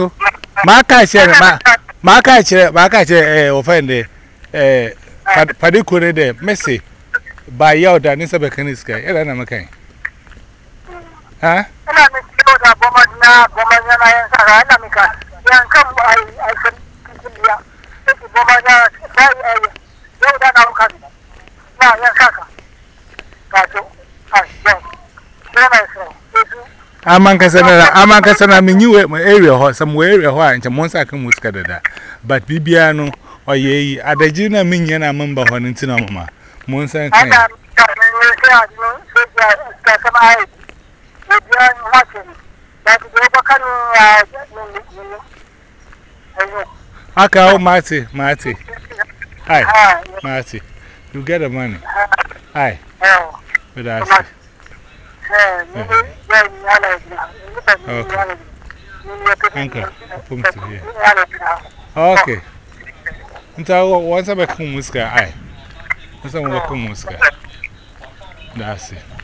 Maka chere offend Padikune de Messi by Yoda Nisa Becaniska. Elena McCain. Huh? Amankasana minu area somewhere area why and Monsa can muskada. But Bibiano or ye Adagina Miniana member on Intinoma. Monsa and Aka Marty. Hi, Marty. You get the money. Hi. But I say. Okay. Uncle, come to here. Okay. Until once I become Muska, I. Once I become Muska. That's it.